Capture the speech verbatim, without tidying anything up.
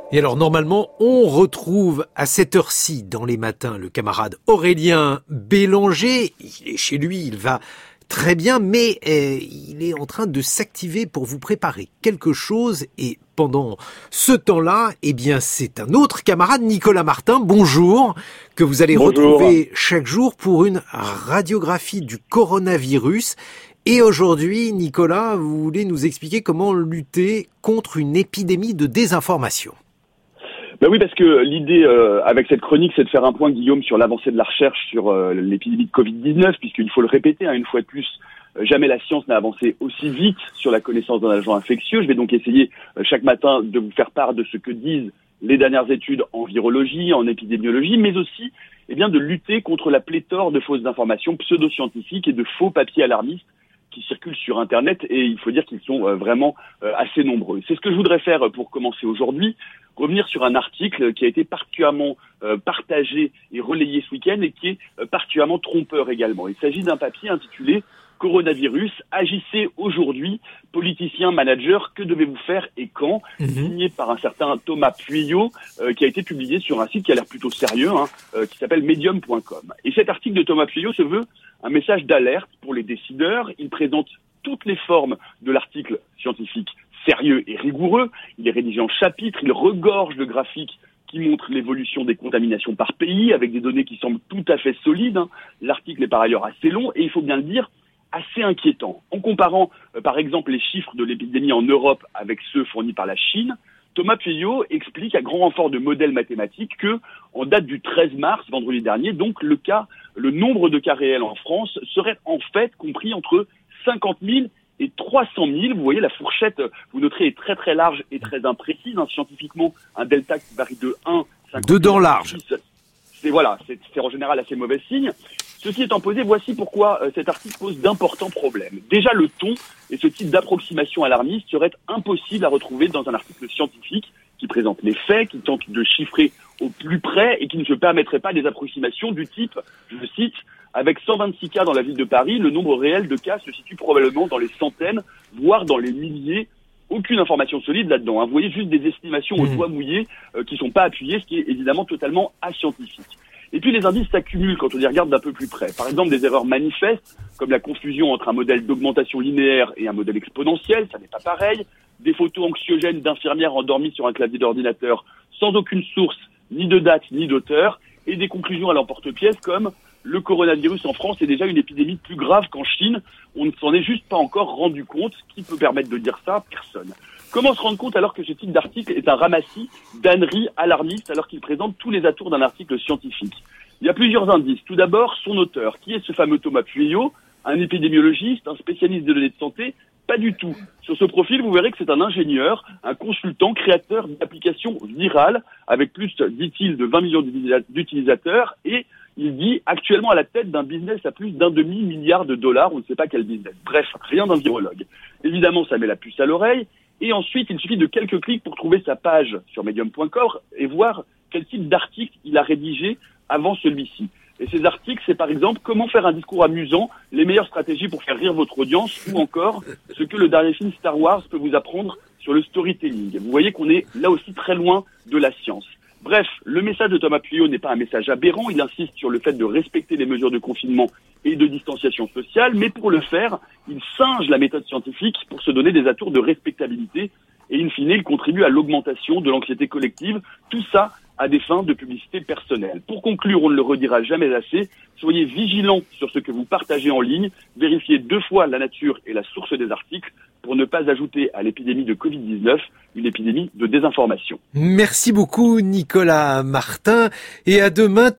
Et alors normalement, on retrouve à cette heure-ci dans les matins le camarade Aurélien Bélanger. Il est chez lui, il va très bien, mais euh, il est en train de s'activer pour vous préparer quelque chose. Et pendant ce temps-là, eh bien, c'est un autre camarade, Nicolas Martin, bonjour, que vous allez Bonjour. retrouver chaque jour pour une radiographie du coronavirus. Et aujourd'hui, Nicolas, vous voulez nous expliquer comment lutter contre une épidémie de désinformation. Ben oui, parce que l'idée euh, avec cette chronique, c'est de faire un point, Guillaume, sur l'avancée de la recherche sur euh, l'épidémie de covid dix-neuf, puisqu'il faut le répéter, hein, une fois de plus, euh, jamais la science n'a avancé aussi vite sur la connaissance d'un agent infectieux. Je vais donc essayer euh, chaque matin de vous faire part de ce que disent les dernières études en virologie, en épidémiologie, mais aussi eh bien, de lutter contre la pléthore de fausses informations pseudo-scientifiques et de faux papiers alarmistes qui circulent sur Internet, et il faut dire qu'ils sont euh, vraiment euh, assez nombreux. C'est ce que je voudrais faire pour commencer aujourd'hui, revenir sur un article qui a été particulièrement euh, partagé et relayé ce week-end et qui est euh, particulièrement trompeur également. Il s'agit d'un papier intitulé « Coronavirus, agissez aujourd'hui, politiciens, managers, que devez-vous faire et quand ?» mmh. signé par un certain Thomas Pueyo, euh, qui a été publié sur un site qui a l'air plutôt sérieux, hein, euh, qui s'appelle medium point com. Et cet article de Thomas Pueyo se veut un message d'alerte pour les décideurs. Il présente toutes les formes de l'article scientifique sérieux et rigoureux. Il est rédigé en chapitres, il regorge de graphiques qui montrent l'évolution des contaminations par pays, avec des données qui semblent tout à fait solides. Hein. L'article est par ailleurs assez long et, il faut bien le dire, assez inquiétant. En comparant, euh, par exemple, les chiffres de l'épidémie en Europe avec ceux fournis par la Chine, Thomas Pueyo explique à grand renfort de modèles mathématiques que, en date du treize mars, vendredi dernier, donc le cas, le nombre de cas réels en France serait en fait compris entre cinquante mille et trois cent mille. Vous voyez, la fourchette, vous noterez, est très très large et très imprécise. Hein. Scientifiquement, un delta qui varie de un à cinquante. Dedans large. C'est voilà, c'est, c'est en général assez mauvais signe. Ceci étant posé, voici pourquoi euh, cet article pose d'importants problèmes. Déjà, le ton et ce type d'approximation alarmiste serait impossible à retrouver dans un article scientifique qui présente les faits, qui tente de chiffrer au plus près et qui ne se permettrait pas des approximations du type, je cite, avec cent vingt-six cas dans la ville de Paris, le nombre réel de cas se situe probablement dans les centaines, voire dans les milliers. Aucune information solide là-dedans. Hein. Vous voyez juste des estimations au doigt mouillé euh, qui sont pas appuyées, ce qui est évidemment totalement ascientifique. Et puis les indices s'accumulent quand on les regarde d'un peu plus près. Par exemple, des erreurs manifestes, comme la confusion entre un modèle d'augmentation linéaire et un modèle exponentiel, ça n'est pas pareil. Des photos anxiogènes d'infirmières endormies sur un clavier d'ordinateur sans aucune source, ni de date, ni d'auteur. Et des conclusions à l'emporte-pièce comme le coronavirus en France est déjà une épidémie plus grave qu'en Chine. On ne s'en est juste pas encore rendu compte. Qui peut permettre de dire ça? Personne. Comment se rendre compte alors que ce type d'article est un ramassis d'âneries alarmistes alors qu'il présente tous les atours d'un article scientifique? Il y a plusieurs indices. Tout d'abord, son auteur. Qui est ce fameux Thomas Pueyo? Un épidémiologiste, un spécialiste des données de santé? Pas du tout. Sur ce profil, vous verrez que c'est un ingénieur, un consultant, créateur d'applications virales avec plus, dit-il, de vingt millions d'utilisateurs, et il dit actuellement à la tête d'un business à plus d'un demi-milliard de dollars, on ne sait pas quel business. Bref, rien d'un virologue. Évidemment, ça met la puce à l'oreille. Et ensuite, il suffit de quelques clics pour trouver sa page sur medium point com et voir quel type d'article il a rédigé avant celui-ci. Et ces articles, c'est par exemple comment faire un discours amusant, les meilleures stratégies pour faire rire votre audience, ou encore ce que le dernier film Star Wars peut vous apprendre sur le storytelling. Vous voyez qu'on est là aussi très loin de la science. Bref, le message de Thomas Pueyo n'est pas un message aberrant, il insiste sur le fait de respecter les mesures de confinement et de distanciation sociale, mais pour le faire, il singe la méthode scientifique pour se donner des atours de respectabilité, et in fine, il contribue à l'augmentation de l'anxiété collective, tout ça à des fins de publicité personnelle. Pour conclure, on ne le redira jamais assez, soyez vigilants sur ce que vous partagez en ligne, vérifiez deux fois la nature et la source des articles pour ne pas ajouter à l'épidémie de covid dix-neuf une épidémie de désinformation. Merci beaucoup Nicolas Martin et à demain.